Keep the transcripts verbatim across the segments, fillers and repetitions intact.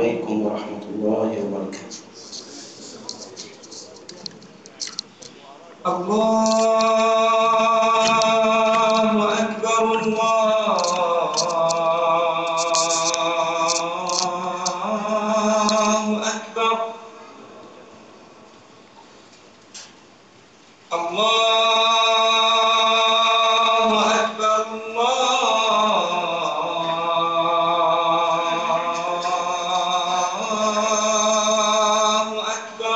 عليكم ورحمة الله وبركاته. الله أكبر الله أكبر. الله أكبر الله أكبر.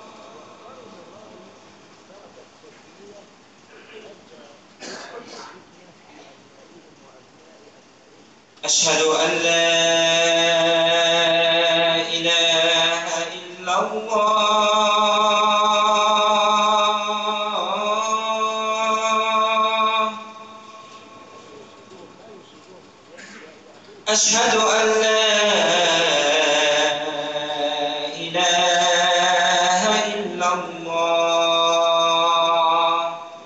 أشهد أن لا إله إلا الله. أشهد أن لا إله إلا الله.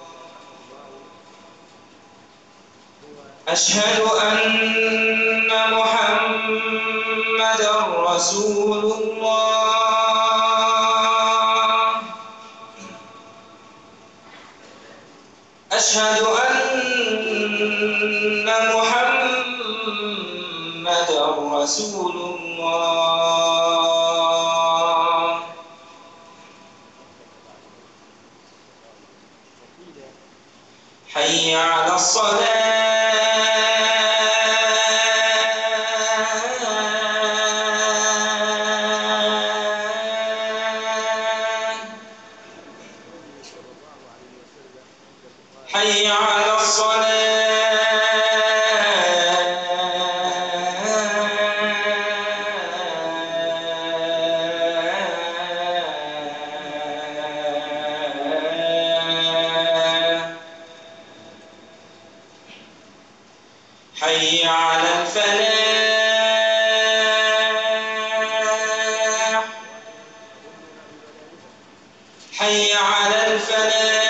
أشهد أن محمدًا رسول الله. أشهد أن محمدًا رسول الله. حي على الصلاة. حي على الصلاة. حي على الفلاح. حي على الفلاح.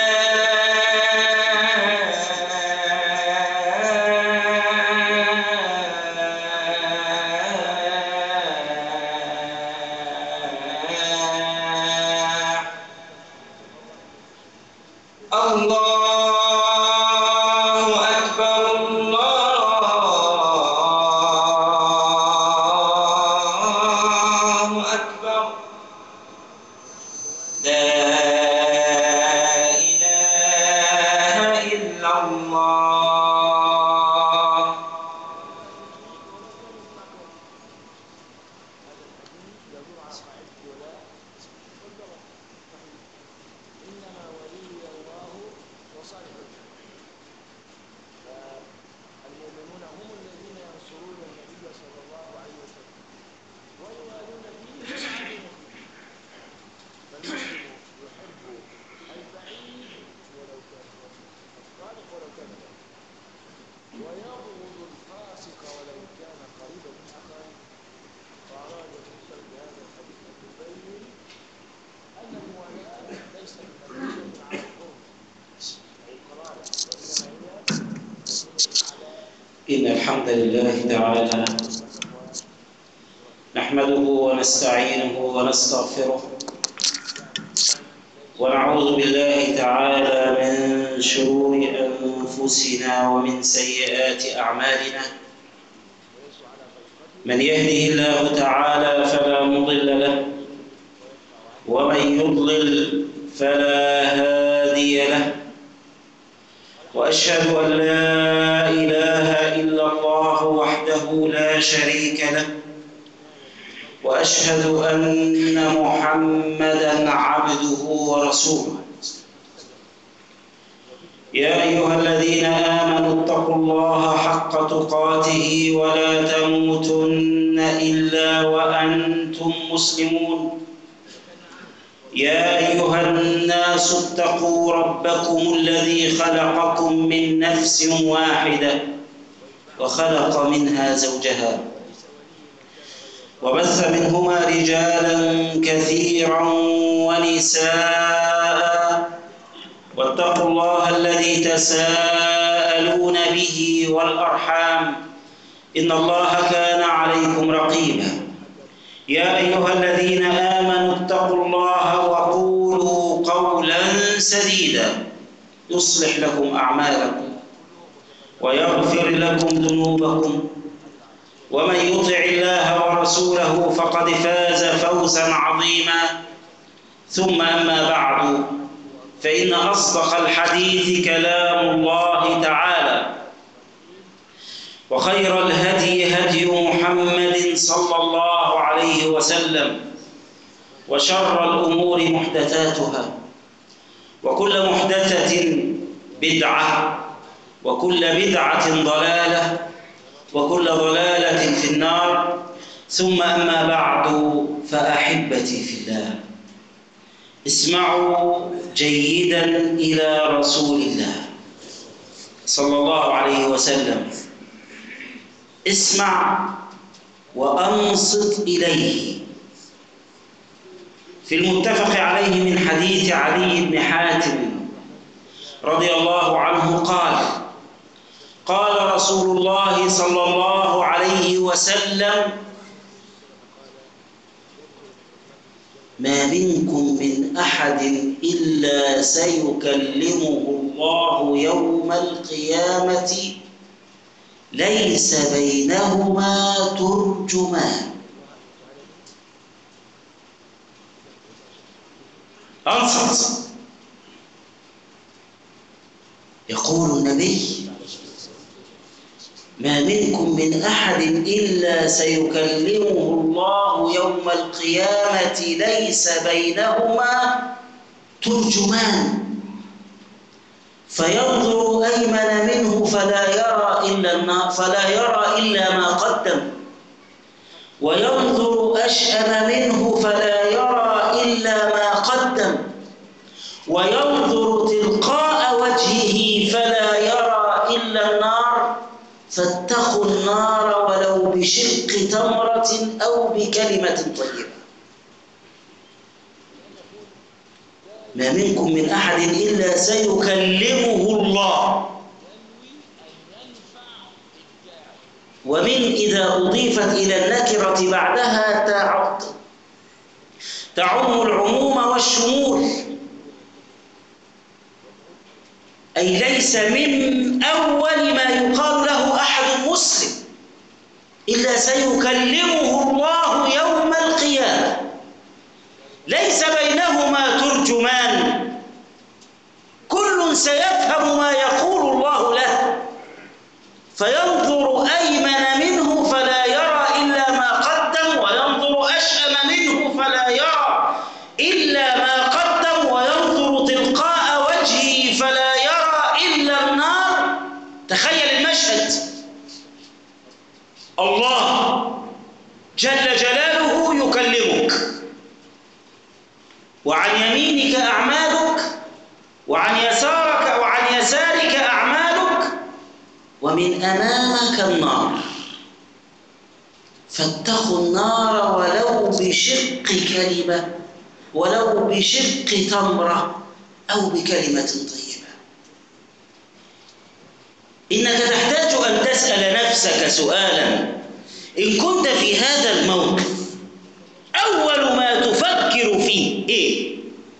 الله أكبر الله أكبر. لا إله إلا الله. إنما ولي الله وصالح المؤمنين. فالمؤمنون هم الذين ينصرون النبي صلى الله عليه وسلم ويوالون فيه ويعادون فيه. فالمسلم يحب البعيد ولو كان الصادق ولو كان بعيد، ويبغض الفاسق ولو كان قريبا من أخيه. فأراد المرسل بهذا الحديث أن يبين أن الموالاة ليست مبنية على القرب أو القرابة، وإنما هي مبنية على إن الحمد لله تعالى نحمده ونستعينه ونستغفره، ونعوذ بالله تعالى من شرور أنفسنا ومن سيئات أعمالنا. من يهده الله تعالى فلا مضل له، ومن يضلل فلا هادي له. وأشهد أن لا إله إلا الله وحده لا شريك له، وأشهد أن محمدًا عبده ورسوله. يا أيها الذين آمنوا اتقوا الله حق تقاته ولا تموتن إلا وأنتم مسلمون. يا أيها الناس اتقوا ربكم الذي خلقكم من نفس واحدة وخلق منها زوجها وبث منهما رجالا كثيرا ونساء، واتقوا الله الذي تساءلون به والأرحام إن الله كان عليكم رقيبا. يا أيها الذين آمنوا اتقوا الله وقولوا قولا سديدا يصلح لكم أعمالكم ويغفر لكم ذنوبكم ومن يطع الله ورسوله فقد فاز فوزا عظيما. ثم أما بعد، فإن أصدق الحديث كلام الله تعالى، وخير الهدي هدي محمد صلى الله عليه وسلم، وشر الأمور محدثاتها، وكل محدثة بدعة، وكل بدعة ضلالة، وكل ضلالة في النار. ثم أما بعد، فأحبتي في الله، اسمعوا جيدا إلى رسول الله صلى الله عليه وسلم، اسمع وأنصت إليه. في المتفق عليه من حديث علي بن حاتم رضي الله عنه قال: قال رسول الله صلى الله عليه وسلم: ما منكم من أحد إلا سيكلمه الله يوم القيامة ليس بينهما ترجمان. أنصت. يقول النبي: ما منكم من أحد إلا سيكلمه الله يوم القيامة ليس بينهما ترجمان، فينظر أيمن منه فلا يرى إلا النار فلا يرى إلا ما قدم، وينظر أشأم منه فلا يرى إلا ما قدم، وينظر تلقاء وجهه فلا يرى إلا النار. فاتقوا النار ولو بشق تمرة أو بكلمة طيبة. ما منكم من أحد إلا سيكلمه الله. ومن إذا أضيفت إلى النكرة بعدها تعم العموم والشمول، أي ليس من أول ما يقال له أحد مسلم إلا سيكلمه الله يوم القيامة ليس بينهما ترجمان، كل سيفهم ما يقول الله له، فينظر أيمن منه فلا يرى إلا ما قدم، وينظر أشأم منه فلا يرى إلا ما قدم، وينظر تلقاء وجهه فلا يرى إلا النار. تخيل المشهد، الله جل جلاله يكلمك، وعن يمينك أعمالك، وعن يسارك وعن يسارك أعمالك، ومن أمامك النار. فاتقوا النار ولو بشق كلمة، ولو بشق تمرة، أو بكلمة طيبة. إنك تحتاج أن تسأل نفسك سؤالا: إن كنت في هذا الموقف أول ما تفكر فيه إيه؟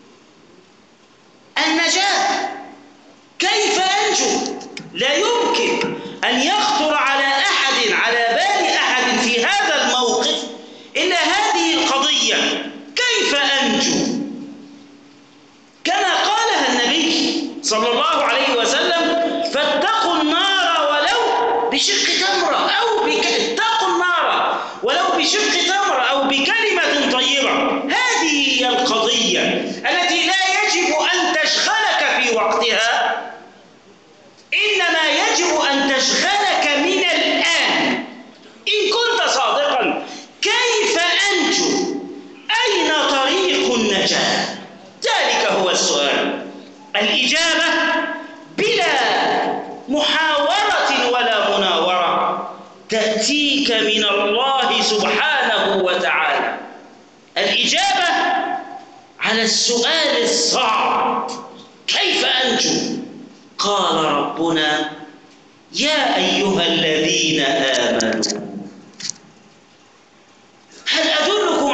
النجاة. كيف أنجو؟ لا يمكن أن يخطر على أحد على بال أحد في هذا الموقف إلا هذه القضية: كيف أنجو؟ كما قالها النبي صلى الله عليه وسلم: فاتقوا النار ولو بشق تمرة أو بك... اتقوا النار ولو بشق تمرة أو بكلمة طيبة. هذه هي القضية التي لا يجب أن تشغلك في وقتها، إنما يجب أن تشغلك من الآن. إن كنت صادقا، كيف أنجو؟ أين طريق النجاة؟ ذلك هو السؤال. الإجابة بلا محاورة ولا مناورة تأتيك من الله سبحانه وتعالى. الإجابة على السؤال الصعب: كيف أنجو؟ قال ربنا: يا أيها الذين آمنوا هل أدلكم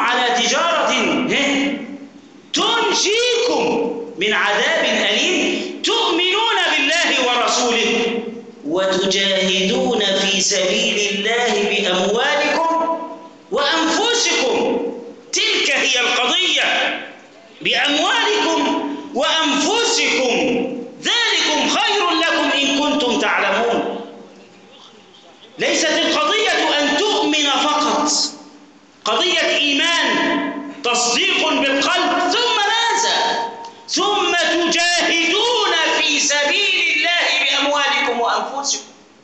من عذاب أليم تؤمنون بالله ورسوله وتجاهدون في سبيل الله بأموالكم وأنفسكم. تلك هي القضية، بأموالكم وأنفسكم، ذلكم خير لكم إن كنتم تعلمون. ليست القضية أن تؤمن فقط، قضية إيمان تصديق بالقلب، ثم ماذا؟ ثم تجاهدون في سبيل الله بأموالكم وأنفسكم.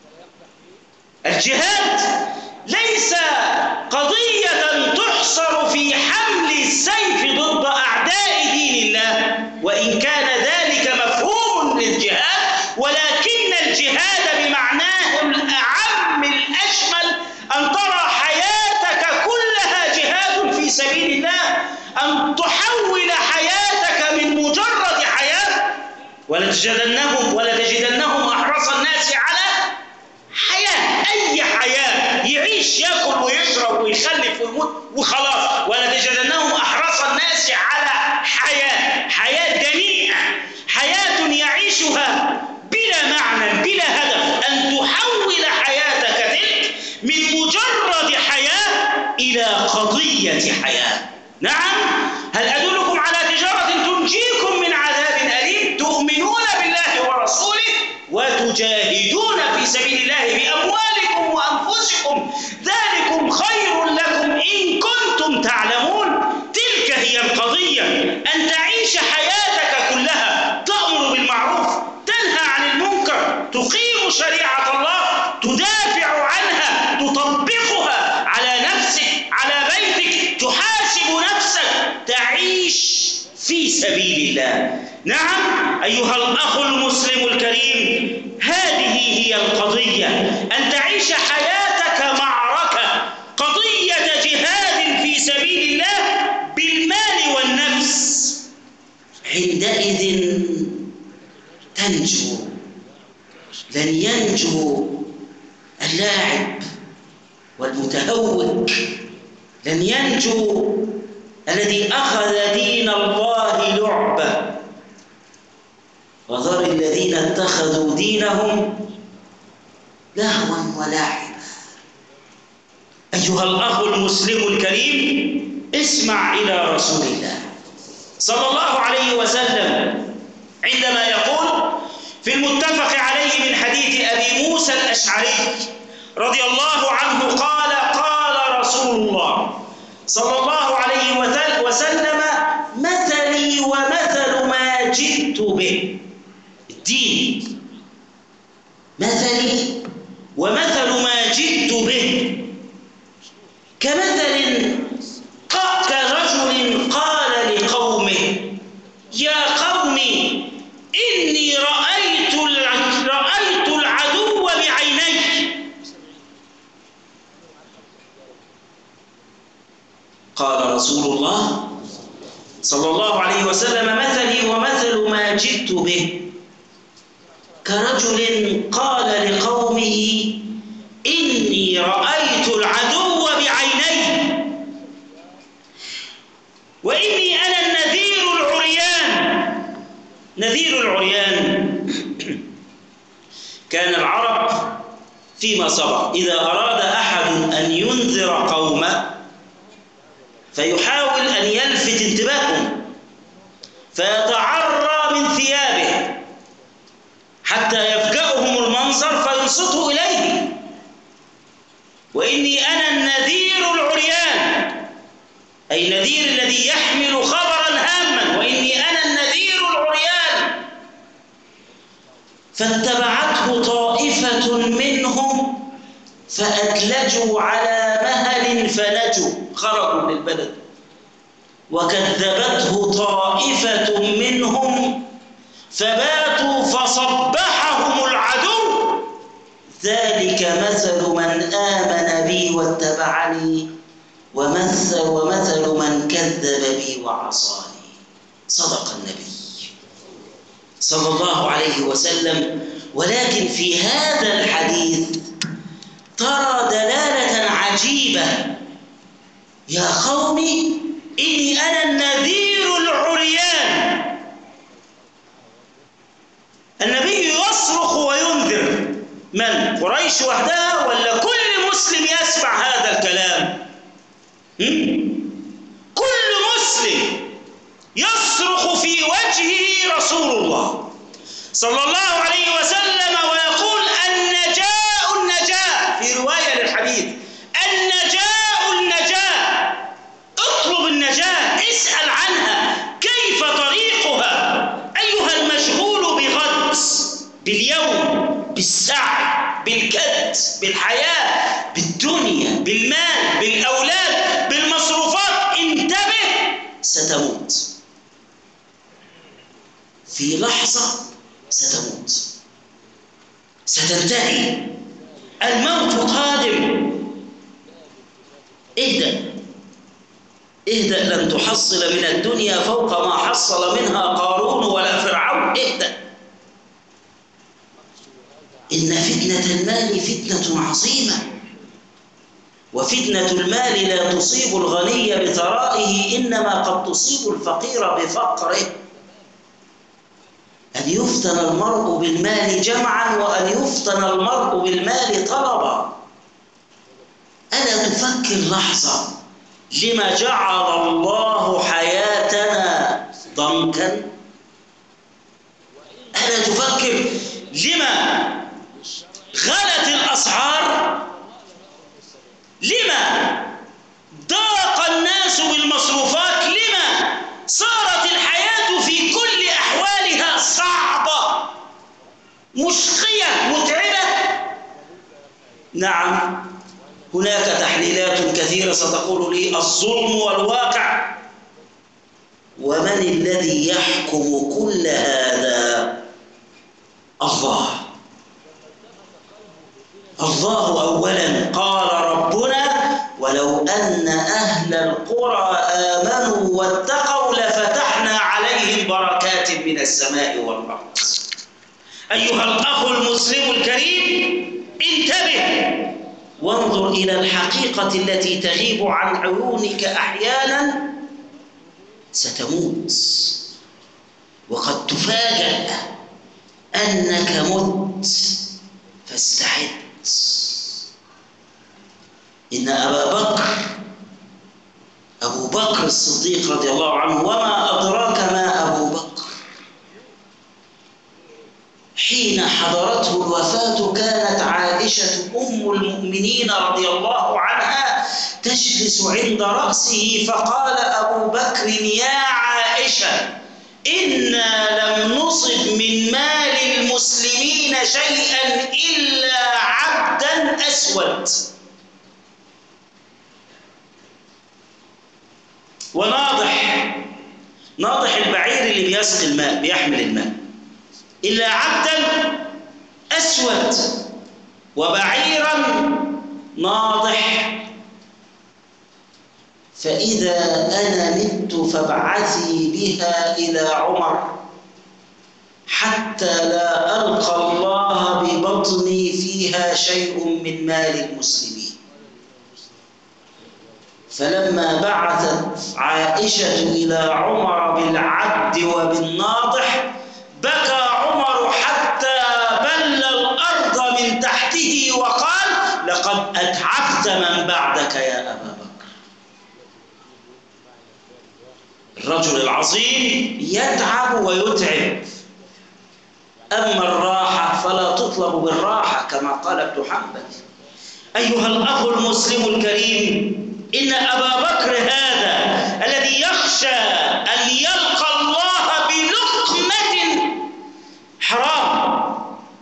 الجهاد ليس قضية تحصر في حمل السيف ضد أعداء دين الله، وإن كان ذلك مفهوم للجهاد، ولكن الجهاد بمعناه الأعم الأشمل أن ترى حياتك كلها جهاد في سبيل الله، أن تحول حياتك من مجرد حياة، ولتجدنهم ولتجدنهم أحرص الناس على حياة، أي حياة، يعيش يأكل ويشرب ويخلف ويموت وخلاص، ولتجدنهم أحرص الناس على حياة، حياة دنيئة، حياة يعيشها بلا معنى بلا هدف، أن تحول حياتك تلك من مجرد حياة إلى قضية حياة. نعم، هل أدلكم على تجارة تنجيكم من عذاب أليم؟ تؤمنون بالله ورسوله وتجاهدون في سبيل الله بأموالكم وأنفسكم، ذلكم خير لكم إن كنتم تعلمون. تلك هي القضية، أن تعيش حياتك كلها تأمر بالمعروف، تنهى عن المنكر، تقيم شريعة الله، تدافع عنها، تطبقها على نفسك، على بيتك، تحاسب نفسك، تعيش في سبيل الله. نعم أيها الأخ المسلم الكريم، هذه هي القضية، أن تعيش حياتك معركة، قضية جهاد في سبيل الله بالمال والنفس. عندئذ تنجو، لن ينجو اللاعب والمتهوك، لن ينجو الذي أخذ دين الله لعبة. وذر الذين اتخذوا دينهم لهوا ولعبا. أيها الأخ المسلم الكريم، اسمع إلى رسول الله صلى الله عليه وسلم عندما يقول في المتفق عليه من حديث أبي موسى الأشعري رضي الله عنه قال: قال رسول الله صلى الله عليه وسلم: مثلي ومثل ما جئت به، الدين، مثلي ومثل ما جئت به كمثل كرجل قال لقومه: يا قوم إني رأيت رأيت العدو بعيني. قال رسول الله صلى الله عليه وسلم: مثلي ومثل ما جئت به كرجل قال لقومه: إني رأيت العدو بعيني وإني أنا النذير العريان. نذير العريان كان العرب فيما سبق إذا أراد أحد أن ينذر قومه فيحاول أن يلفت انتباههم فيتعرى من ثيابه حتى يفجأهم المنظر فينصتوا إليه. وإني أنا النذير العريان، أي نذير الذي يحمل خبرا هاما، وإني أنا النذير العريان. فاتبعته طائفة منهم فأدلجوا على مهل فنجوا، خرجوا من البلد. وكذبته طائفة منهم فباتوا فصبحهم العدو. ذلك مثل من آمن بي واتبعني ومثل ومثل من كذب بي وعصاني. صدق النبي صلى الله عليه وسلم. ولكن في هذا الحديث ترى دلالة عجيبة: يا قوم إني أنا النذير العريان. النبي يصرخ وينذر من؟ قريش وحدها ولا كل مسلم يسمع هذا الكلام؟ هم؟ كل مسلم يصرخ في وجهه رسول الله صلى الله عليه وسلم ويقول النجاة النجاة، في رواية للحديث النجاة النجاة، اطلب النجاة، اسأل عنها، كيف طريقها أيها المشغول بغد، باليوم، بالسعي، بالكد، بالحياة، بالدنيا، بالمال، بالأولاد، بالمصروفات، انتبه ستموت في لحظة، ستموت، ستنتهي، الموت قادم. اهدأ اهدأ، لن تحصل من الدنيا فوق ما حصل منها قارون ولا فرعون. اهدأ، إن فتنة المال فتنة عظيمة، وفتنة المال لا تصيب الغني بثرائه، إنما قد تصيب الفقير بفقره. أن يفتن المرء بالمال جمعا وأن يفتن المرء بالمال طلبا. ألا تفكر لحظة لما جعل الله حياتنا ضنكا؟ ألا تفكر لما غلت الأسعار؟ لما ضاق الناس بالمصروفات؟ لما صارت الحياة في كل أحوالها صعبة مشقية متعبة؟ نعم، هناك تحليلات كثيرة ستقول لي الظلم والواقع. ومن الذي يحكم كل هذا؟ الله. الله أولا. قال ربنا ولو أن أهل القرى آمنوا واتقوا لفتحنا عليهم بركات من السماء والأرض. أيها الأخ المسلم الكريم، انتبه وانظر إلى الحقيقة التي تغيب عن عيونك أحيانا. ستموت وقد تفاجأ أنك مت، فاستعد. إن أبا بكر أبو بكر الصديق رضي الله عنه، وما أدراك ما أبو بكر، حين حضرته الوفاة كانت عائشة أم المؤمنين رضي الله عنها تجلس عند رأسه، فقال أبو بكر يا عائشة إنا لم نصب من مال المسلمين شيئا إلا عبدا أسود. وناضح، ناضح البعير اللي بيسقي الماء بيحمل الماء، إلا عبدا أسود وبعيرا ناضح. فإذا أنا مت فابعثي بها إلى عمر حتى لا ألقى الله ببطني فيها شيء من مال المسلمين. فلما بعثت عائشة إلى عمر بالعبد وبالناضح بكى عمر حتى بل الأرض من تحته وقال لقد أتعبت من بعدك يا أبا بكر. الرجل العظيم يتعب ويتعب، أما الراحة فلا تطلب بالراحة كما قال ابن حنبل. أيها الأخ المسلم الكريم، إن أبا بكر هذا الذي يخشى أن يلقى الله بلقمة حرام،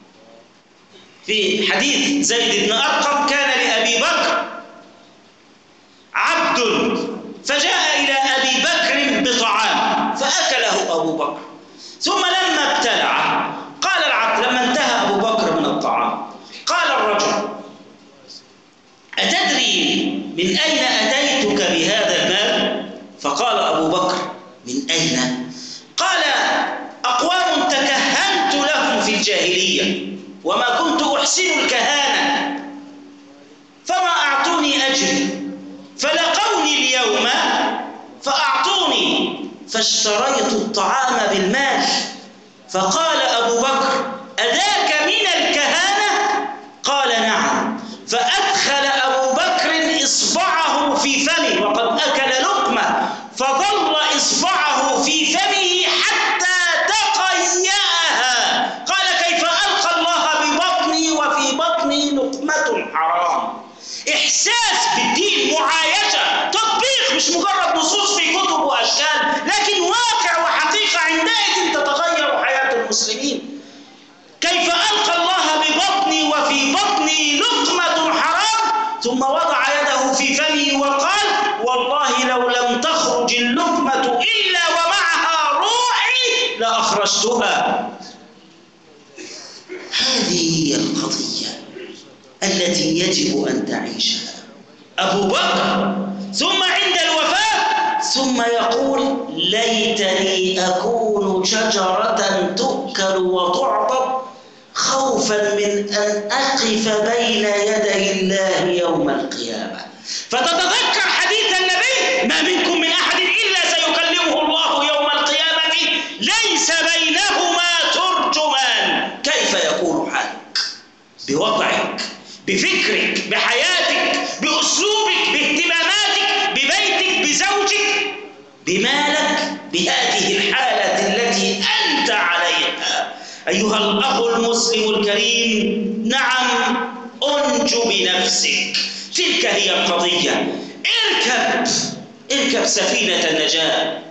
في حديث زيد بن أرقم كان لأبي بكر عبد فجاء إلى أبي بكر بطعام فأكله أبو بكر، ثم لما ابتلع قال العبد لما انتهى أبو بكر من الطعام قال الرجل أتدري من أين أتيتك بهذا المال؟ فقال أبو بكر من أين؟ قال أقوام تكهنت لهم في الجاهلية وما كنت أحسن الكهانة فما أعطوني أجري، فلقوني اليوم فأعطوني، فاشتريت الطعام بالمال. فقال أبو بكر أذاك من الكهانة؟ قال نعم. فأدخل أبو بكر إصبعه في فمه وقد أكل لقمة، فظل إصبعه في فمه حتى تقيأها. قال كيف ألقى الله ببطني وفي بطني لقمة حرام. إحساس بالدين، معايشة، تطبيق، مش مجرد نصوص في كتب وأشكال، لكن واقع وحقيقة. عندئذ تتغير حياة المسلمين. كيف ألقى الله ببطني وفي بطني لقمة حرام، ثم وضع يده في فمه وقال والله لو لم تخرج اللقمة إلا ومعها روحي لأخرجتها. هذه هي القضية التي يجب أن تعيشها أبو بكر. ثم عند الوفاة ثم يقول ليتني أكون شجرة تؤكل وتعضد خوفا من أن أقف بين يدي الله يوم القيامة. فتتذكر حديث النبي ما منكم من أحد إلا سيكلمه الله يوم القيامة ليس بينهما ترجمان. كيف يكون حالك بوضعك، بفكرك، بحياتك، بأسلوبك، باهتماماتك، ببيتك، بزوجك، بمالك، بهذه الحالة التي أنت عليها أيها الأخ المسلم الكريم؟ نعم، أنج بنفسك. تلك هي القضية. اركب اركب سفينة النجاة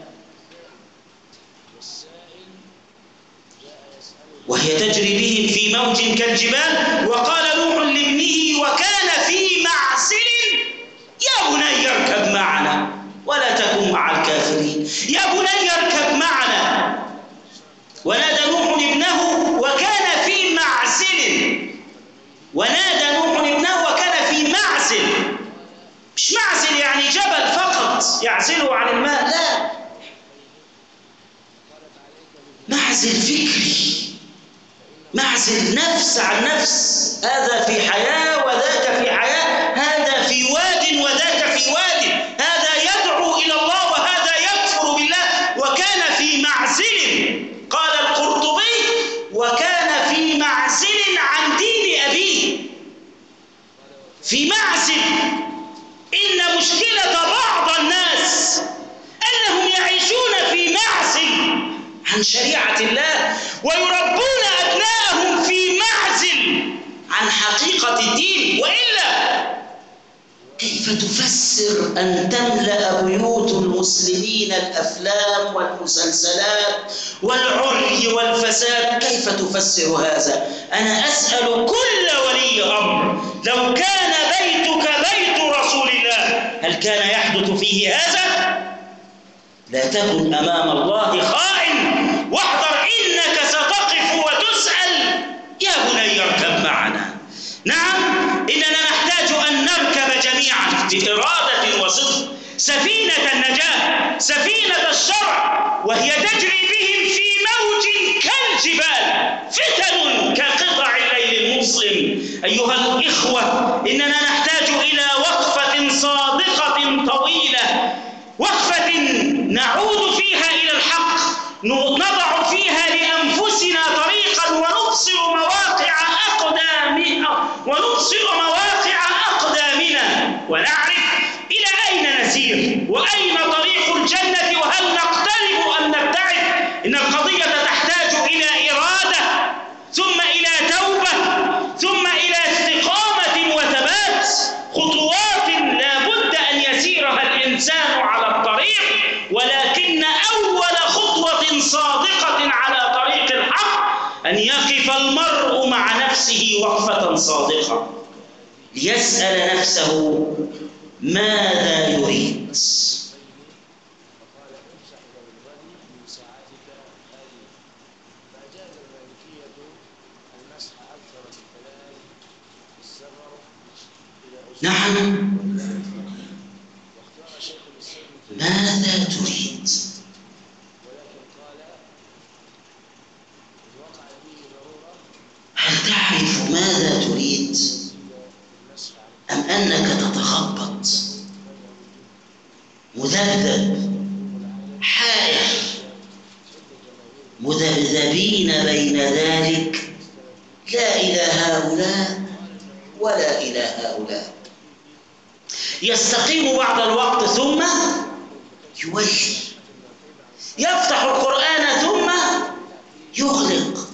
وهي تجري بهم في موج كالجبال. وقال نوح لابنه وكان في معزل يا بني اركب معنا ولا تكن مع الكافرين. يا بني اركب معنا. ونادى نوح ابنه وكان في معزل. ونادى نوح ابنه وكان في معزل. مش معزل يعني جبل فقط يعزله عن الماء، لا، معزل فكري، معزل نفس عن نفس. هذا في حياة وذاك في حياة، هذا في واد وذاك في واد، هذا يدعو إلى الله وهذا يكفر بالله. وكان في معزل. قال القرطبي وكان في معزل عن دين أبيه. في معزل. إن مشكلة بعض الناس أنهم يعيشون في معزل عن شريعة الله ويربون أبنائهم في معزل عن حقيقة الدين. وإلا كيف تفسر أن تملأ بيوت المسلمين الأفلام والمسلسلات والعري والفساد؟ كيف تفسر هذا؟ أنا أسأل كل ولي أمر لو كان بيتك بيت رسول الله هل كان يحدث فيه هذا؟ لا تكن أمام الله خائن، واحذر إنك ستقف وتسأل. يا بني اركب معنا. نعم، إننا نحتاج أن نركب جميعا بإرادة وصدق سفينة النجاة، سفينة الشرع، وهي تجري بهم في موج كالجبال، فتن كقطع الليل المظلم. أيها الإخوة، إننا نحتاج إلى وقفة صادقة طويلة، وقفة نعود فيها إلى الحق، نضع فيها لأنفسنا طريقا ونبصر مواقع أقدامنا ونبصر مواقع أقدامنا ونعرف إلى أين نسير وأين طريق الجنة وهل نقترب أم نبتعد. إن القضية تحتاج إلى إرادة، ثم إلى توبة، ثم إلى استقامة وثبات، خطوات لا بد أن يسيرها الإنسان على الطريق. ولكن أول خطوة صادقة على طريق الحق أن يقف المرء مع نفسه وقفة صادقة ليسأل نفسه ماذا يريد. نعم، ماذا تريد؟ هل تعرف ماذا تريد أم أنك تتخبط مذبذب حائر مذبذبين بين ذلك لا إلى هؤلاء ولا إلى هؤلاء. يستقيم بعض الوقت ثم يولي، يفتح القرآن ثم يغلق،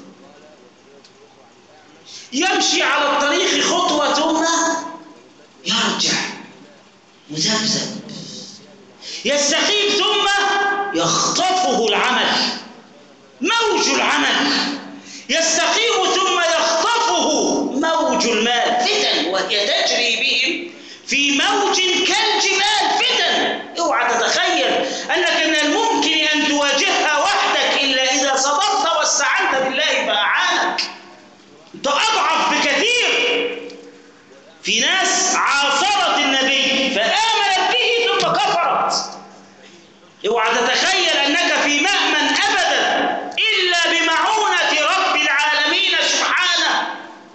يمشي على الطريق خطوة ثم يرجع مذبذب، يستقيم ثم يخطفه العمل، موج العمل، يستقيم ثم يخطفه موج المال، فتن وهي تجري بهم في موج كالجبال، فتن. اوعى تتخيل انك من الممكن ان تواجهها وحدك الا اذا صدقت واستعنت بالله فاعانك. انت اضعف بكثير. في ناس عاصرت النبي فآمنت به ثم كفرت. اوعى تتخيل انك في مأمن ابدا الا بمعونة رب العالمين سبحانه.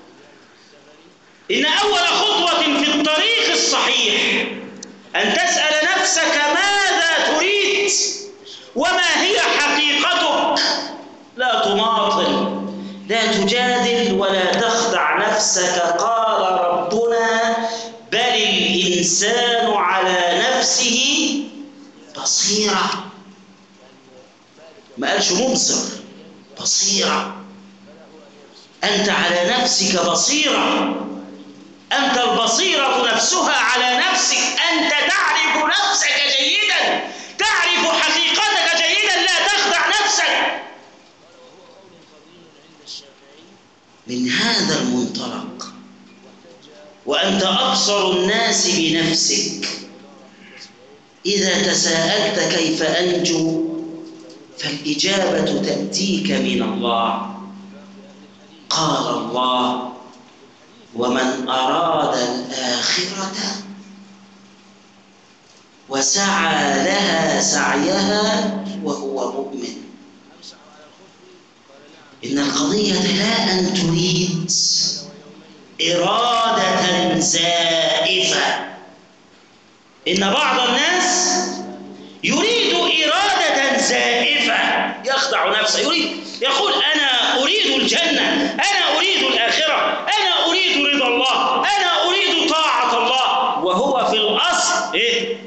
ان اول خطوة في الطريق الصحيح ان تسأل نفسك ماذا تريد وما هي حقيقتك. لا تماطل، لا تجادل ولا تخدع نفسك. قال ربنا بل الإنسان على نفسه بصيرة، ما قالش مبصر، بصيرة. أنت على نفسك بصيرة، أنت البصيرة نفسها على نفسك. أنت تعرف نفسك جيدا، تعرف حقيقتك جيدا، لا تخدع نفسك. من هذا المنطلق وأنت أبصر الناس بنفسك، إذا تساءلت كيف أنجو فالإجابة تأتيك من الله. قال الله ومن أراد الآخرة وسعى لها سعيها وهو مؤمن. إن القضية لا أن تريد إرادة زائفة. إن بعض الناس يريد إرادة زائفة، يخدع نفسه، يريد يقول أنا أريد الجنة، أنا أريد الآخرة، أنا أريد رضا الله، أنا أريد طاعة الله، وهو في الأصل إيه؟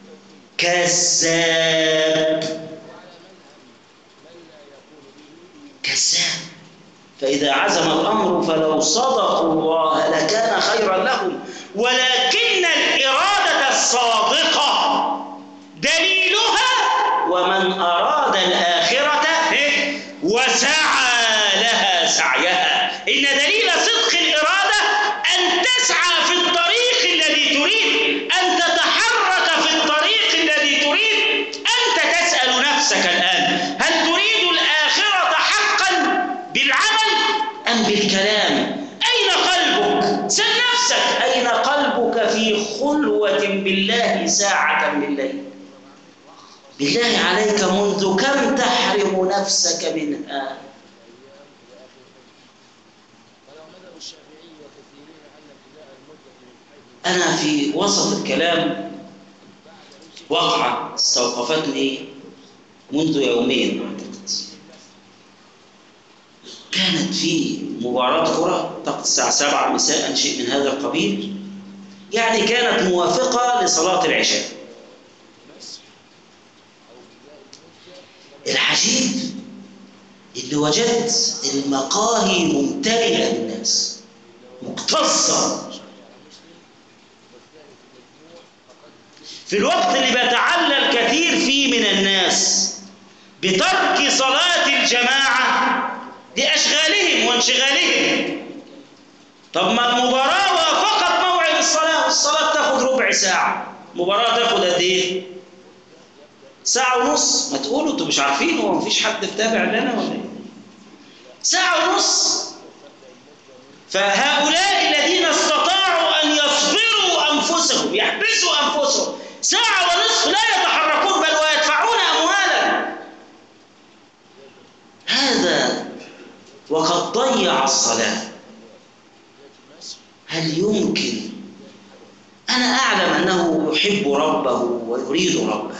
كذاب. كذاب. فإذا عزم الأمر فلو صدقوا الله لكان خيرا لهم، ولكن الإرادة الصادقة دليلها ومن أراد الآخرة وسعى لها سعيها. إن دليل صدق الإرادة أن تسعى في الطريق الذي تريد، أن تتحرك في الطريق الذي تريد. أنت تسأل نفسك الآن هل تريد الآخرة حقا بالعمل أم بالكلام؟ أين قلبك؟ سل نفسك أين قلبك في خلوة بالله ساعة بالليل؟ بالله عليك منذ كم تحرم نفسك منها؟ أنا في وسط الكلام وقعة استوقفتني منذ يومين أعتقد. كانت في مباراة كرة أعتقد الساعة سبعة مساء، شيء من هذا القبيل، يعني كانت موافقة لصلاة العشاء. العجيب اللي وجدت المقاهي ممتلئة بالناس، مكتظة. في الوقت اللي بيتعلى الكثير فيه من الناس بترك صلاة الجماعة لأشغالهم وانشغالهم. طب ما المباراة وافقت موعد الصلاة، والصلاة تاخد ربع ساعة، مباراة تاخد قد إيه؟ ساعة ونص. ما تقولوا انتوا مش عارفين، هو مفيش حد متابع لنا ولا ايه؟ ساعة ونص. فهؤلاء الذين استطاعوا أن يصبروا أنفسهم، يحبسوا أنفسهم ساعة ونصف لا يتحركون بل ويدفعون أموالا، هذا وقد ضيع الصلاة. هل يمكن؟ أنا أعلم أنه يحب ربه ويريد ربه،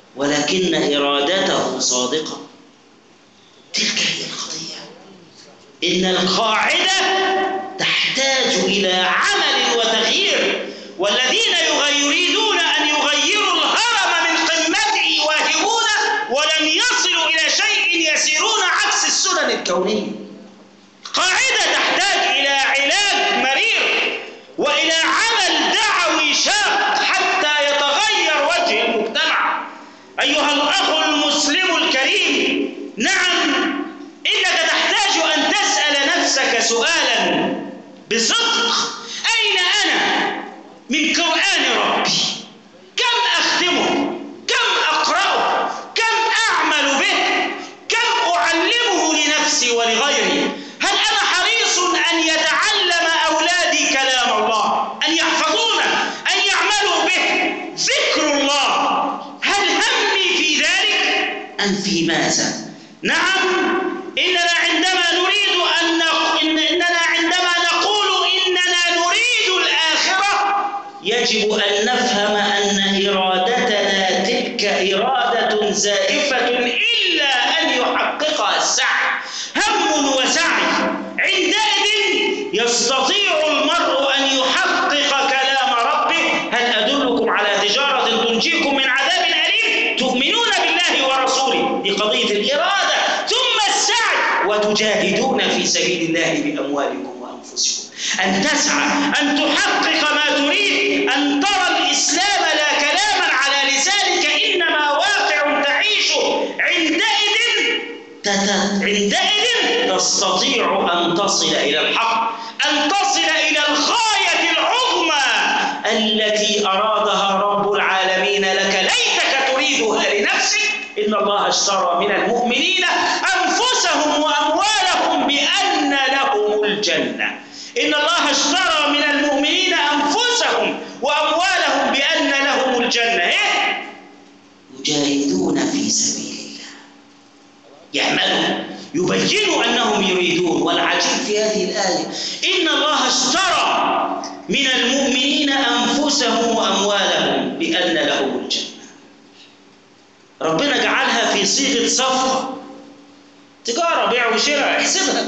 ولكن إرادته صادقة. تلك هي القضية. إن القاعدة تحتاج إلى عمل وتغيير، والذين يريدون أن يغيروا الهرم من قمته واهبون ولن يصلوا إلى شيء يسيرون عكس السنن الكونية. قاعدة تحتاج إلى علاج مرير وإلى عمل دعوي شاق حتى يتغير وجه المجتمع. أيها الأخ المسلم الكريم، نعم إنك تحتاج أن تسأل نفسك سؤالا بصدق: أين أنا من قرآن ربي؟ كم أختمه؟ كم أقرأه؟ كم أعمل به؟ كم أعلمه لنفسي ولغيري؟ هل أنا حريص أن يتعلم أولادي كلام الله، أن يحفظونه، أن يعملوا به؟ ذكر الله، هل همي في ذلك أم في ماذا؟ نعم، إننا عندما نريد أن إن إننا عندما نقول إننا نريد الآخرة يجب أن نفهم أن إرادتنا تلك إرادة زائفة إلا أن يحققها السعي، هم وسعي. عندئذ يستطيع المرء أن يحقق كلام ربه. هل أدلكم على تجارة تنجيكم من عذاب أليم؟ تؤمنون بالله ورسوله، دي قضية الإرادة، ثم السعي، وتجاهدون في سبيل الله بأموالكم وأنفسكم. أن تسعى، أن تحقق ما تريد، أن ترى الإسلام لا كلاما على لسانك إنما واقع تعيشه. عندئذ عندئذ تستطيع أن تصل إلى الحق، أن تصل إلى الغاية العظمى التي أرادها رب العالمين لك، ليتك تريدها لنفسك. إن الله اشترى من المؤمنين أنفسهم وأموالهم بأن لهم الجنة. إن الله اشترى من المؤمنين أنفسهم وأموالهم بأن لهم الجنة. إيه؟ يجاهدون في سبيل الله، يعملوا، يبينوا أنهم يريدون. والعجيب في هذه الآية إن الله اشترى من المؤمنين أنفسهم وأموالهم بأن لهم الجنة. ربنا جعلها في صيغة صفقة، تجارة، بيع وشراء، احسبها.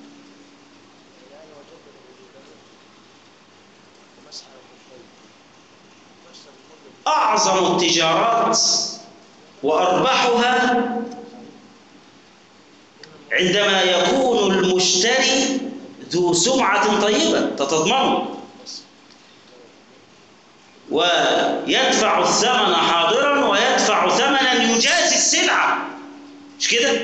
أعظم التجارات وأربحها عندما يكون المشتري ذو سمعة طيبة تتضمنه ويدفع الثمن حاضرا ويدفع ثمنا يجازي السلعة، مش كده؟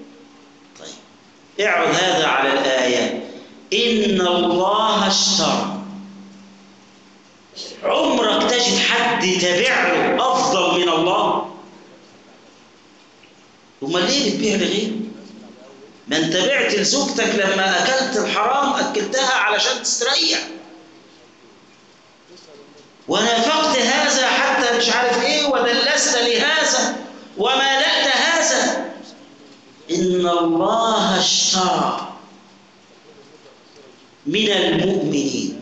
طيب اعرض هذا على الآية: إن الله اشترى. عمرك تجد حد تبيع له أفضل من الله؟ وما ليه بتبيع لغيره؟ ما انت بعت لزوجتك لما أكلت الحرام، أكلتها علشان تستريح، ونافقت هذا حتى مش عارف ايه، ودلست لهذا ومالأت هذا. إن الله اشترى من المؤمنين،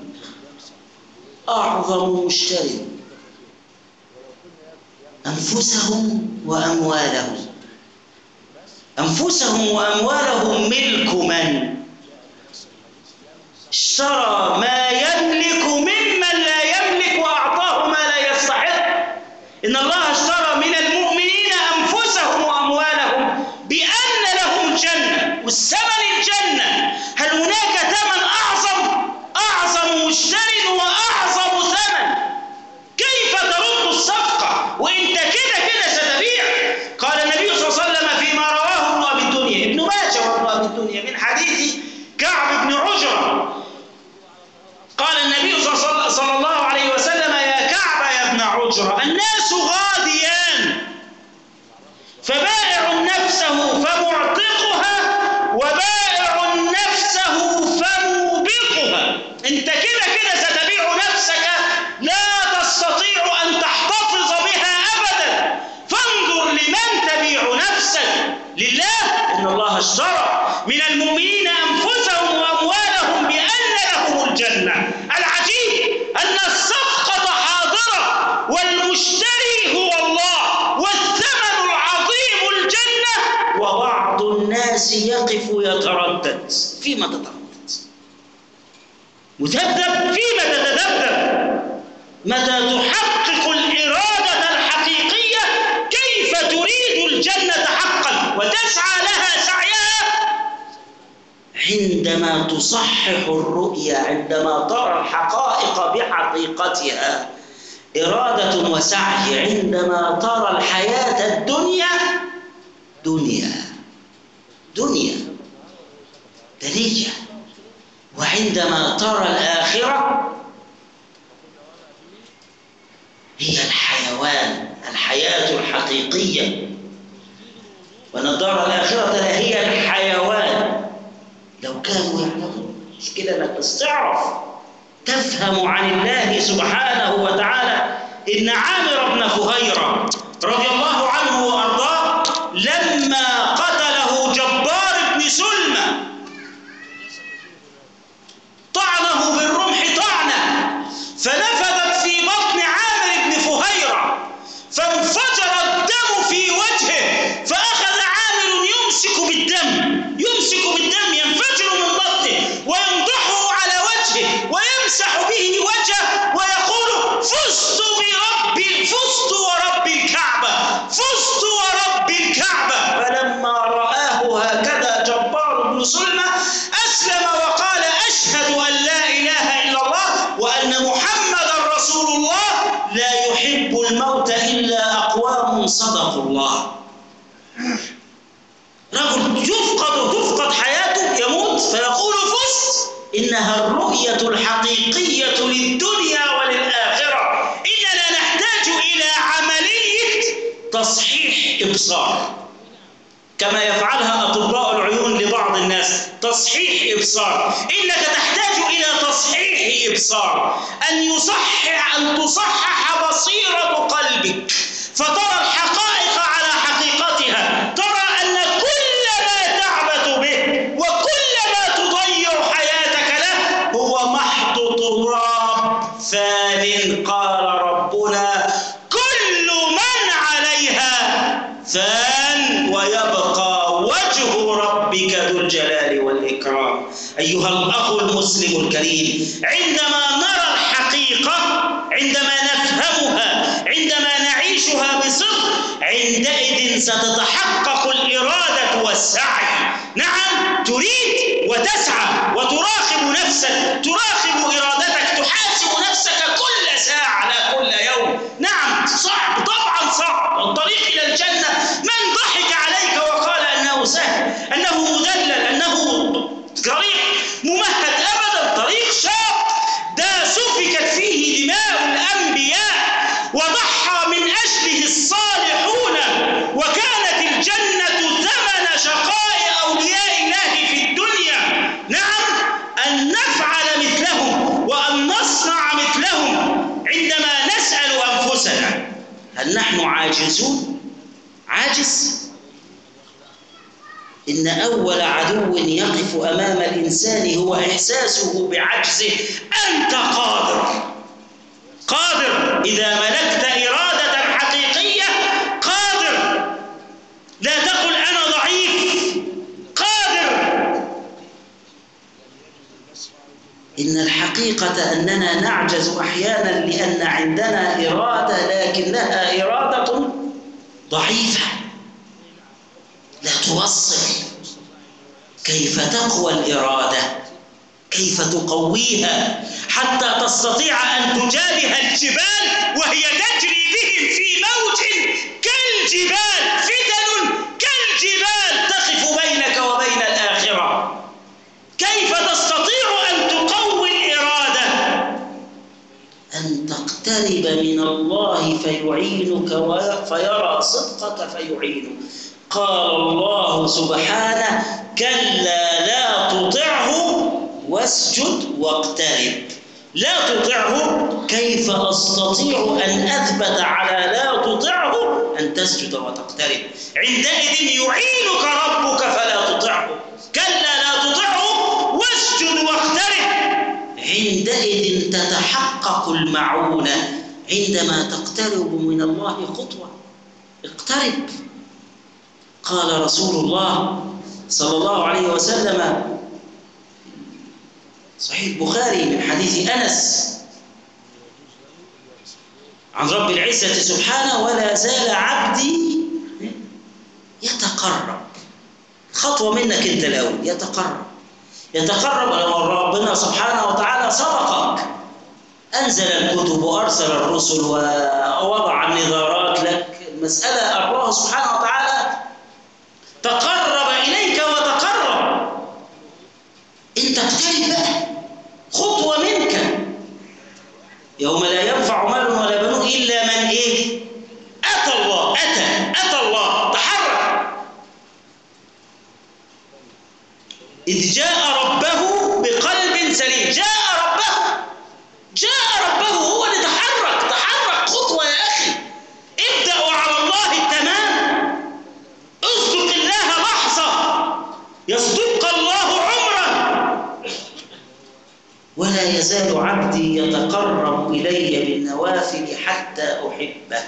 أعظم مشتري، أنفسهم وأموالهم. أنفسهم وأموالهم ملك من؟ اشترى ما يملك ممن لا يملك وأعطاه ما لا يستحق. إن الله اشترى من المؤمنين أنفسهم وأموالهم بأن لهم الجنة. والثمن الجنة، هل هناك ثمن أعظم؟ أعظم مشتر وأعظم ثمن. كيف ترد الصفقة وإنت كده كده ستبيع؟ قال النبي صلى الله عليه وسلم فيما رواه ابن أبي الدنيا، ابن ماجه وابن أبي الدنيا، من حديث كعب بن عجرة، قال النبي صلى الله عليه وسلم: يا كعب يا ابن عجرة، الناس غاديان، فبائع نفسه فمعتقها وبائع نفسه فموبقها. انت كده كده ستبيع نفسك، لا تستطيع أن تحتفظ بها أبدا. فانظر لمن تبيع نفسك. لله. إن الله اشترى من المؤمنين أنفسهم وأموالهم بأن لهم الجنة. العجيب أن الصفقة حاضرة والمشتري هو الله والثمن العظيم الجنة، وبعض الناس يقف يتردد فيما تتردد، مذبذب فيما تتذبذب. متى تحقق الإرادة الحقيقية كيف تريد الجنة حقا وتسعى لها سعيها؟ عندما تصحح الرؤية، عندما ترى الحقائق بحقيقتها. إرادة وسعي عندما ترى الحياة الدنيا دنيا دنيا دنيا، وعندما ترى الآخرة هي الحيوان، الحياة الحقيقية. وأن الدار الآخرة هي الحيوان. لو كانوا يعلمون، مش كده انك تستعرف تفهم عن الله سبحانه وتعالى. إن عامر بن فهيرة رضي الله عنه وأرضاه لما قتله جبار بن سلمة طعنه بالرمح طعنة فنفذت في بطن عامر بن فهيرة فانفجر الدم في وجهه، فأخذ عامر يمسك بالدم يمسك بالدم ينفجر من بطنه وينضحه على وجهه ويمسح به وجهه ويقول: فزت برب فزت ورب الكعبة فزت ورب الكعبة. فلما رآه هكذا جبار بن سلمة أسلم وقال: أشهد أن لا إله إلا الله وأن محمدا رسول الله. لا يحب الموت إلا أقوام صدقوا الله. رجل يفقد تفقد حياته يموت فيقول: فزت. إنها الرؤية الحقيقية للدنيا وللآخرة. إننا نحتاج إلى عملية تصحيح إبصار كما يفعلها أطباء العيون لبعض الناس، تصحيح إبصار. إنك تحتاج إلى تصحيح إبصار، أن يصحح أن تصحح بصيرة قلبك فترى الحقائق على حقيقتها، ترى أن كل ما تعبث به وكل ما تضيع حياتك له هو محض تراب فان. قال ربنا: كل من عليها فان ويبقى وجه ربك ذو الجلال والإكرام. أيها الأخ المسلم الكريم، عندما نرى الحقيقة، عندما نفهمها، عندما نعيشها بصدق، عندئذ ستتحقق الإرادة والسعي. نعم، تريد وتسعى وتراقب نفسك، تراقب إرادتك، تحاسب نفسك كل ساعة لا كل يوم. نعم صعب، طبعا صعب. الطريق إلى الجنة من ضحك عليك وقال أنه سهل، أنه مدلل، أنه طريق ممهد؟ أبدا، طريق شاق. ده سفكت فيه دماء الأنبياء وضحى من أجله الصالحون، وكانت الجنة ثمن شقاء أولياء الله في الدنيا. نعم، أن نفعل مثلهم وأن نصنع مثلهم. عندما نسأل أنفسنا: هل نحن عاجزون؟ عاجز؟ إن أول عدو يقف أمام الإنسان هو إحساسه بعجزه. أنت قادر، قادر إذا ملكت إرادة حقيقية، قادر. لا تقل أنا ضعيف، قادر. إن الحقيقة أننا نعجز أحيانا لأن عندنا إرادة لكنها إرادة ضعيفة لا توصل. كيف تقوى الإرادة؟ كيف تقويها حتى تستطيع أن تجابه الجبال وهي تجري بهم في موج كالجبال، فتن كالجبال تقف بينك وبين الآخرة. كيف تستطيع أن تقوي الإرادة؟ أن تقترب من الله فيعينك ويرى صدقك فيعينك. قال الله سبحانه: كلا لا تطعه واسجد واقترب. لا تطعه، كيف أستطيع أن أثبت على لا تطعه؟ أن تسجد وتقترب. عندئذ يعينك ربك فلا تطعه. كلا لا تطعه واسجد واقترب. عندئذ تتحقق المعونة. عندما تقترب من الله خطوة، اقترب. قال رسول الله صلى الله عليه وسلم: صحيح البخاري من حديث أنس عن رب العزة سبحانه: ولا زال عبدي يتقرب. خطوة منك أنت الأول، يتقرب يتقرب إلى ربنا سبحانه وتعالى. سبقك، أنزل الكتب وأرسل الرسل ووضع النظارات لك. المسألة الله سبحانه وتعالى تقرب إليك وتقرب. أنت اقترب بقى، خطوة منك. يوم لا ينفع مال ولا بنون إلا من إيه؟ أتى الله. أتى أتى الله. تحرك. إذ جاء ربه بقلب سليم. جاء ربه جاء ربه هو اللي تحرك. تحرك خطوة يا أخي. ابدأ وعلى الله التمام. اصدق الله لحظة يصدق الله عمرا. ولا يزال عبدي يتقرب إلي بالنوافل حتى أحبه.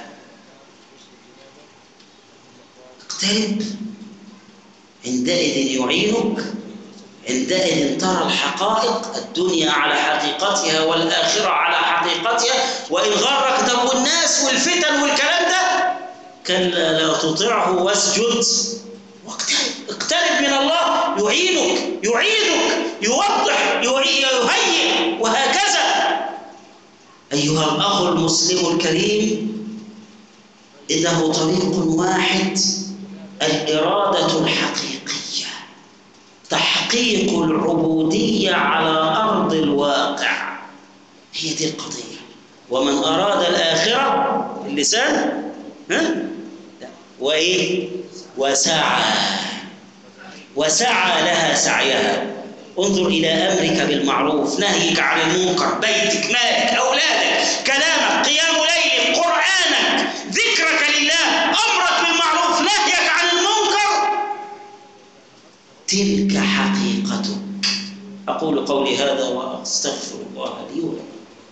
اقترب، عندئذ يعينك. عندئذ ترى الحقائق، الدنيا على حقيقتها والآخرة على حقيقتها. وإن غرك دم الناس والفتن والكلام ده، كلا لا تطعه واسجد واقترب. اقترب من الله، يعينك يعيدك يوضح يهيئ، وهكذا. أيها الأخ المسلم الكريم، إنه طريق واحد: الإرادة الحقيقية، تحقيق العبودية على أرض الواقع. هي دي القضية. ومن أراد الآخرة، اللسان ها؟ وإيه؟ وسعى وسعى لها سعيها. انظر إلى أمرك بالمعروف، نهيك عن المنكر، بيتك، مالك، أولادك، كلامك، قيام ليلك، قرآنك، ذكرك لله، أمرك بالمعروف، نهيك عن المنكر. تلك حقيقتك. أقول قولي هذا وأستغفر الله لي ولكم.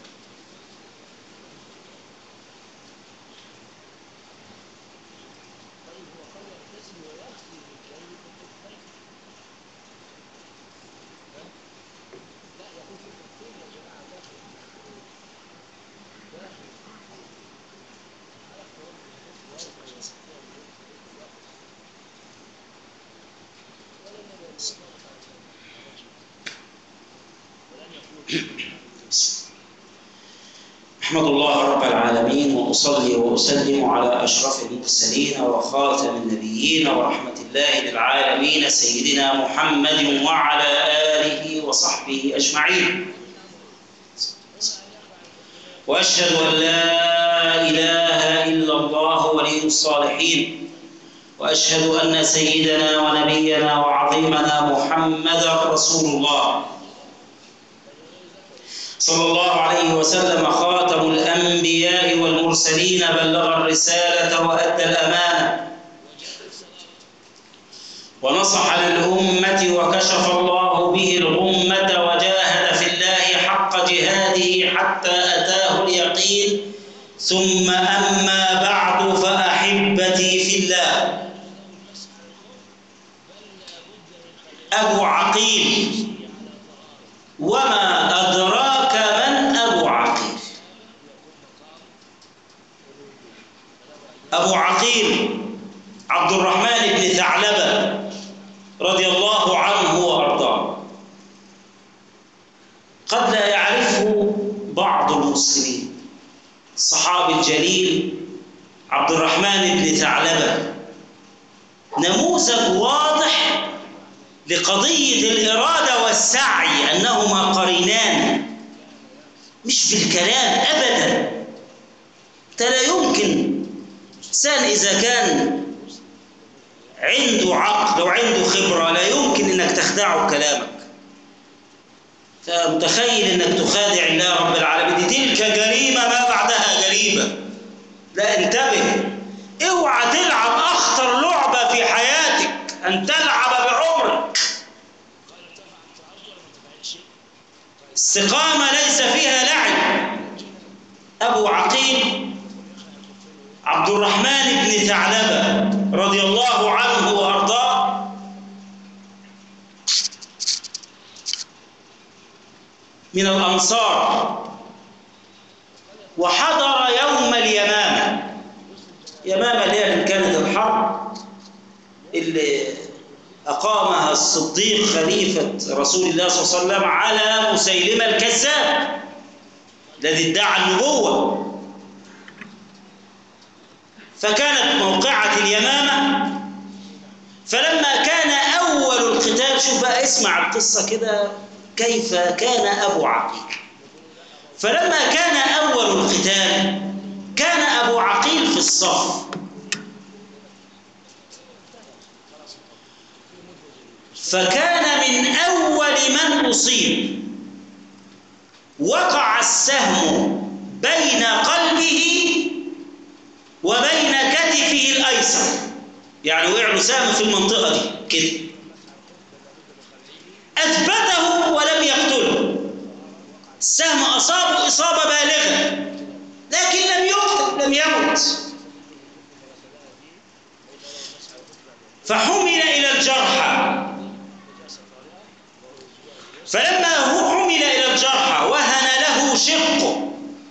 أحمد الله رب العالمين، وأصلي وأسلم على أشرف المرسلين وخاتم النبيين ورحمة الله للعالمين سيدنا محمد وعلى آله وصحبه أجمعين. وأشهد أن لا إله إلا الله ولي الصالحين، وأشهد أن سيدنا ونبينا وعظيمنا محمدا رسول الله صلى الله عليه وسلم، خاتم الأنبياء والمرسلين، بلغ الرسالة وأدى الأمانة ونصح للأمة، وكشف الله به الغمة، وجاهد في الله حق جهاده حتى أتاه اليقين. ثم أما بعد، فأحبتي في الله، أبو عقيل. وما أدراك من أبو عقيل؟ أبو عقيل عبد الرحمن بن ثعلبة رضي الله عنه وأرضاه. قد لا يعرفه بعض المسلمين. الصحابي الجليل عبد الرحمن بن ثعلبة نموذج واضح لقضية الإرادة والسعي، أنهما قرينان، مش بالكلام أبدا. أنت لا يمكن إنسان إذا كان عنده عقل وعنده خبرة لا يمكن أنك تخدعه بكلامك. فمتخيل أنك تخادع الله رب العالمين، دي تلك جريمة ما بعدها جريمة. لا، انتبه، اوعى تلعب أخطر لعبة في حياتك، أن تلعب بعمرك. استقامة ليس فيها لعب. أبو عقيل عبد الرحمن بن ثعلبة رضي الله عنه وأرضاه من الأنصار وحضر يوم اليمامة. يمامة اللي هي كانت الحرب اللي أقامها الصديق خليفة رسول الله صلى الله عليه وسلم على مسيلمة الكذاب الذي ادعى النبوة. فكانت موقعة اليمامة. فلما كان أول القتال، شوف بقى اسمع القصة كده كيف كان أبو عقيل. فلما كان أول القتال كان أبو عقيل في الصف، فكان من أول من أصيب. وقع السهم بين قلبه وبين كتفه الأيسر، يعني وقع له سهم في المنطقة دي كده، أثبته ولم يقتله. السهم أصابه إصابة بالغة لكن لم يقتل، لم يمت. فحمل إلى الجرحى. فلما هو حمل إلى الجرحى وهن له شقه،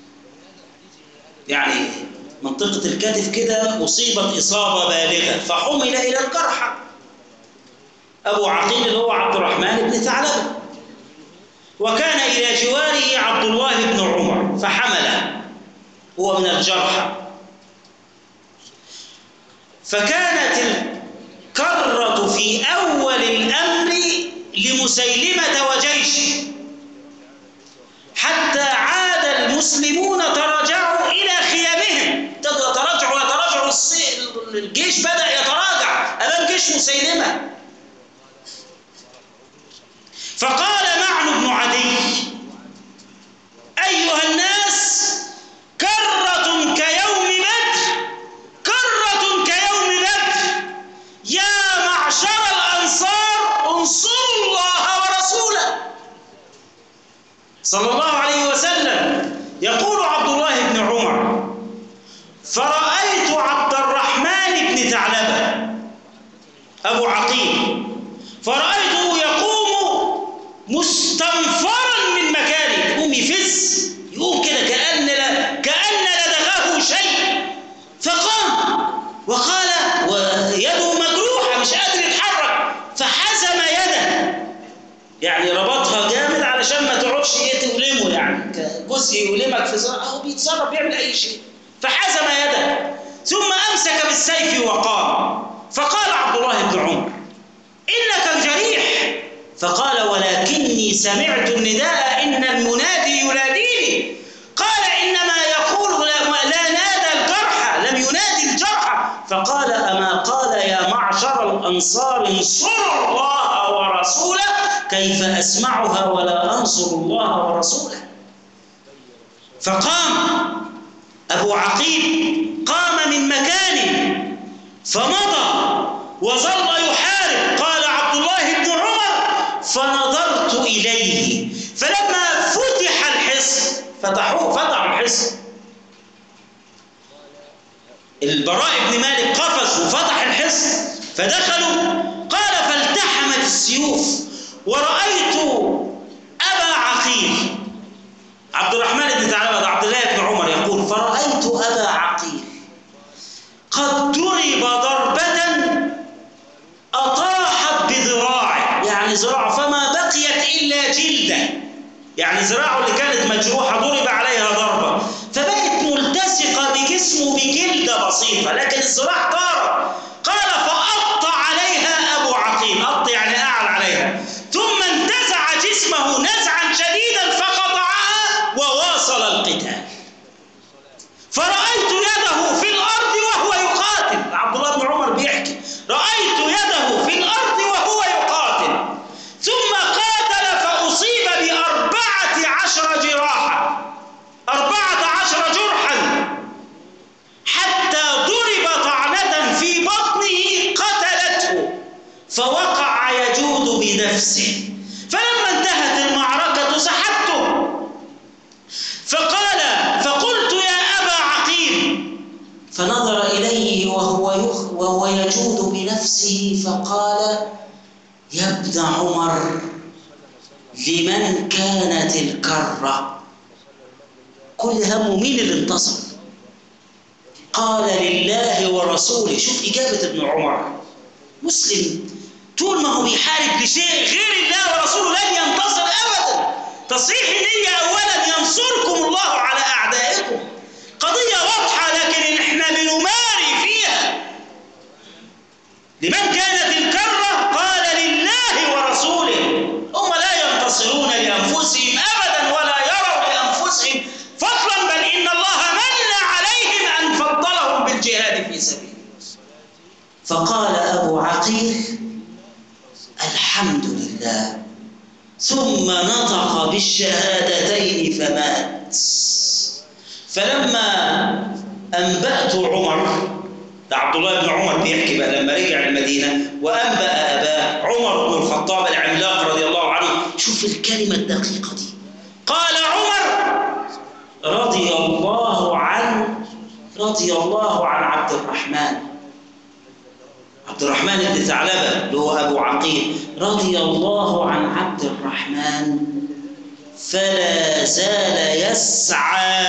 يعني منطقة الكتف كده أصيبت إصابة بالغة، فحمل إلى الجرحى. أبو عقيل اللي هو عبد الرحمن بن ثعلبة، وكان إلى جواره عبد الله بن عمر فحمله هو من الجرحى. فكانت الكرة في أول الأمر لمسيلمة وجيشه، حتى عاد المسلمون تراجعوا إلى خيامهم. تراجعوا يتراجعوا، الجيش بدأ يتراجع أمام جيش مسيلمة. فقال معن بن عدي: أيها الناس، كرة كيوم بدر، كرة كيوم بدر، يا معشر الأنصار انصروا الله ورسوله. صلى الله عليه وسلم. يقول عبد الله بن عمر: فرأيت عبد الرحمن بن ثعلبة أبو عقيل، فرأيته يقوم مستنفرا من مكانه، يقوم يفز، يقوم كده كأن كأن لدغه شيء. فقام وقال ويده مجروحة مش قادر يتحرك، فحزم يده، يعني ربطها جامد علشان ما تقعدش ايه تؤلمه، يعني جزء يؤلمك في زرع، هو بيتصرف بيعمل اي شيء. فحزم يده ثم امسك بالسيف وقام. فقال عبد الله بن عمر: انك جريح. فقال: ولكني سمعت النداء، ان المنادي يناديني. قال: انما يقول لا نادى الجرحى، لم ينادي الجرحى. فقال: اما قال يا معشر الانصار انصروا الله ورسوله، كيف اسمعها ولا انصر الله ورسوله؟ فقام ابو عقيل، قام من مكانه فمضى وظل يحارب. قال عبد الله بن عمر: فنظرت إليه، فلما فتح الحصن، فتحوه فتحوا الحصن، البراء بن مالك قفز وفتح الحصن فدخلوا. قال: فالتحمت السيوف ورأيت أبا عقيل. عبد الرحمن بن ثعلبة عبد الله بن عمر يقول: فرأيت أبا عقيل قد ضرب ضربة أطاحت بذراعه، يعني ذراعه فما بقيت إلا جلده، يعني ذراعه اللي كانت مجروحة ضرب عليها ضربة فبقت ملتصقة بجسمه بجلدة بسيطة، لكن الذراع طارت. قال: فأقطع عليها أبو عقيل، قط يعني أعل عليها، ثم انتزع جسمه نزعا شديدا فقطعها وواصل القتال. فرأيت يده في الأرض وهو يقاتل. عبد الله بن عمر بيحكي: رأيت يده في الأرض وهو يقاتل، ثم قاتل فأصيب بأربعة عشر جراحة، أربعة عشر جرحا، حتى ضرب طعنة في بطنه قتلته، فوقع يجود بنفسه. فلما انتهت المعركة سحبته. فقال: فقلت يا أبا عقيل، فنظر إليه وهو وهو يجود بنفسه فقال: يا ابن عمر، لمن كانت الكرة. كل همه مين اللي انتصر؟ قال لله ورسوله. شوف إجابة ابن عمر. مسلم طول ما هو بيحارب لشيء غير الله ورسوله لن ينتصر أبدا. تصحيح النية أولا ينصركم الله على أعدائكم. قضية واضحة لكن احنا بنماري فيها. لمن كانت الكرة قال لله ورسوله. هم لا ينتصرون لأنفسهم أبدا ولا يروا لأنفسهم فضلا، بل إن الله من عليهم أن فضلهم بالجهاد في سبيله. فقال أبو عقيل الحمد لله، ثم نطق بالشهادتين فمات. فلما أنبأت عمر، ده عبد الله بن عمر بيحكي بقى لما رجع المدينة وأنبأ أباه عمر بن الخطاب العملاق رضي الله عنه. شوف الكلمة الدقيقة دي. قال عمر رضي الله عن رضي الله عن عبد الرحمن عبد الرحمن بن ثعلبة اللي هو أبو عقيل، رضي الله عن عبد الرحمن فلا زال يسعى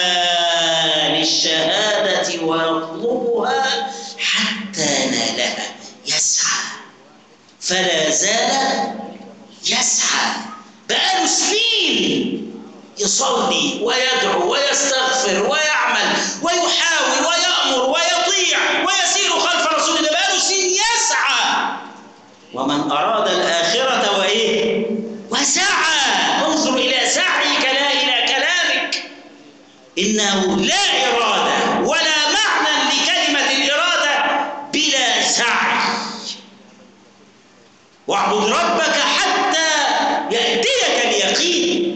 للشهادة ويطلبها حتى نالها. يسعى، فلا زال يسعى. بقاله سنين يصلي ويدعو ويستغفر ويعمل ويحاول ويأمر ويطيع ويسير خلف رسول الله. بقاله سنين يسعى. ومن أراد الآخرة وإيه؟ وسعى. انظر إلى سعيك لا إلى كلامك. إنه لا إرادة ولا معنى لكلمة الإرادة بلا سعي. واعبد ربك حتى يأتيك اليقين.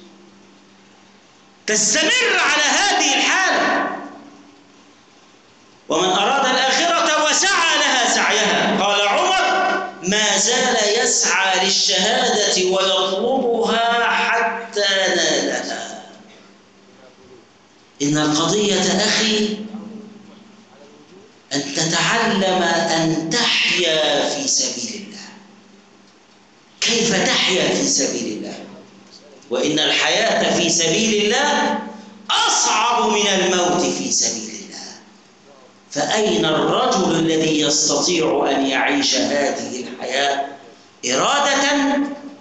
تستمر على هذه الحالة. ومن أراد الآخرة وسعى لها سعيها. قال عمر ما زال يسعى للشهادة ويطلبها حتى نالها. إن القضية أخي أن تتعلم أن تحيا في سبيل الله. كيف تحيا في سبيل الله؟ وإن الحياة في سبيل الله أصعب من الموت في سبيل الله. فأين الرجل الذي يستطيع أن يعيش هذه الحياة إرادة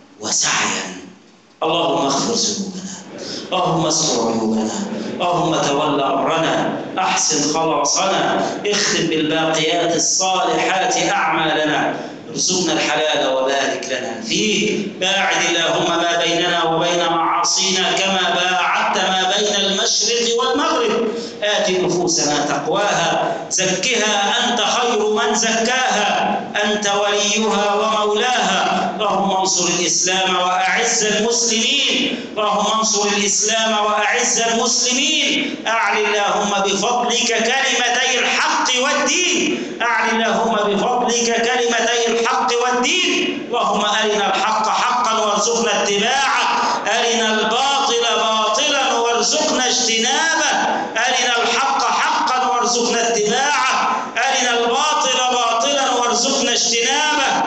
وسعيا؟ اللهم اغفر ذنوبنا، اللهم استر عيوبنا، اللهم تولى أمرنا، أحسن خلاصنا، اختم بالباقيات الصالحات أعمالنا، ارزقنا الحلال وبارك لنا فيه. باعد اللهم ما بيننا وبين معاصينا كما باعدت ما بين المشرق والمغرب. آت نفوسنا تقواها، زكها أنت خير من زكاها، أنت وليها ومولاها. اللهم انصر الإسلام وأعز المسلمين، اللهم انصر الإسلام وأعز المسلمين. أعل اللهم بفضلك كلمتي الحق والدين، أعل اللهم بفضلك كلمتي الحق والدين. اللهم أرنا الحق حقا وارزقنا اتباعه، أرنا الباطل باطلا وارزقنا اجتنابه، أرنا الحق حقا وارزقنا اتباعه، أرنا الباطل باطلا وارزقنا اجتنابه.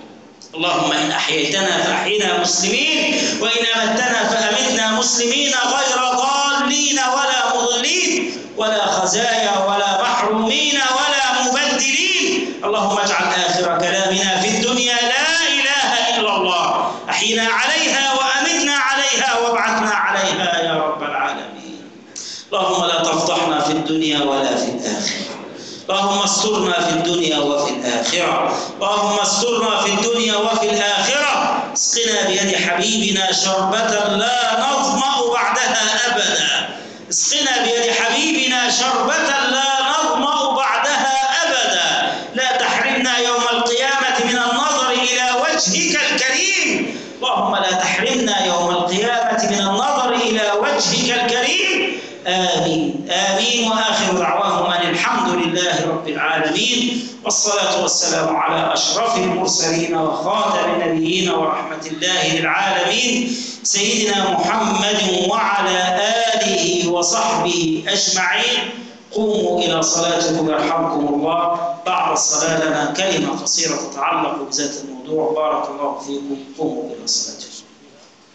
اللهم إن أحييتنا فأحينا مسلمين، وإن أمتنا فأمتنا مسلمين غير ضالين ولا مضلين ولا خزايا ولا محرومين ولا مبدلين. اللهم اجعل آخر كلامنا في الدنيا لا إله إلا الله. أحينا عليها وأمتنا عليها وابعثنا عليها يا رب العالمين. اللهم لا تفضحنا في الدنيا ولا في الآخرة. اللهم استرنا في الدنيا وفي الآخرة، اللهم استرنا في الدنيا وفي الآخرة. اسقنا بيد حبيبنا شربة لا نظمأ بعدها أبدا، اسقنا بيد حبيبنا شربة لا نظمأ بعدها أبدا. لا تحرمنا يوم القيامة من النظر إلى وجهك الكريم، اللهم لا تحرمنا يوم القيامة من النظر إلى وجهك الكريم. آمين آمين. وآخر دعواهم أن الحمد لله رب العالمين، والصلاة والسلام على أشرف المرسلين وخاتم النبيين ورحمة الله للعالمين سيدنا محمد وعلى آله وصحبه أجمعين. قوموا إلى صلاتكم يرحمكم الله. بعد الصلاة لنا كلمة قصيرة تتعلق بذات الموضوع. بارك الله فيكم. قوموا إلى صلاتكم.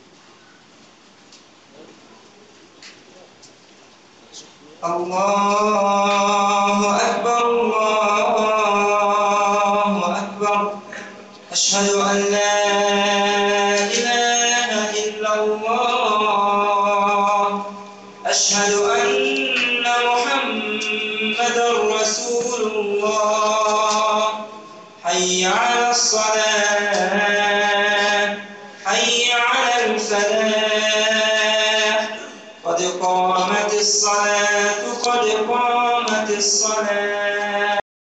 الله أكبر الله أكبر أشهد أن لا إله إلا الله أشهد أن محمدا رسول الله حي على الصلاة حي على الفلاح قد قامت الصلاة قد قامت الصلاة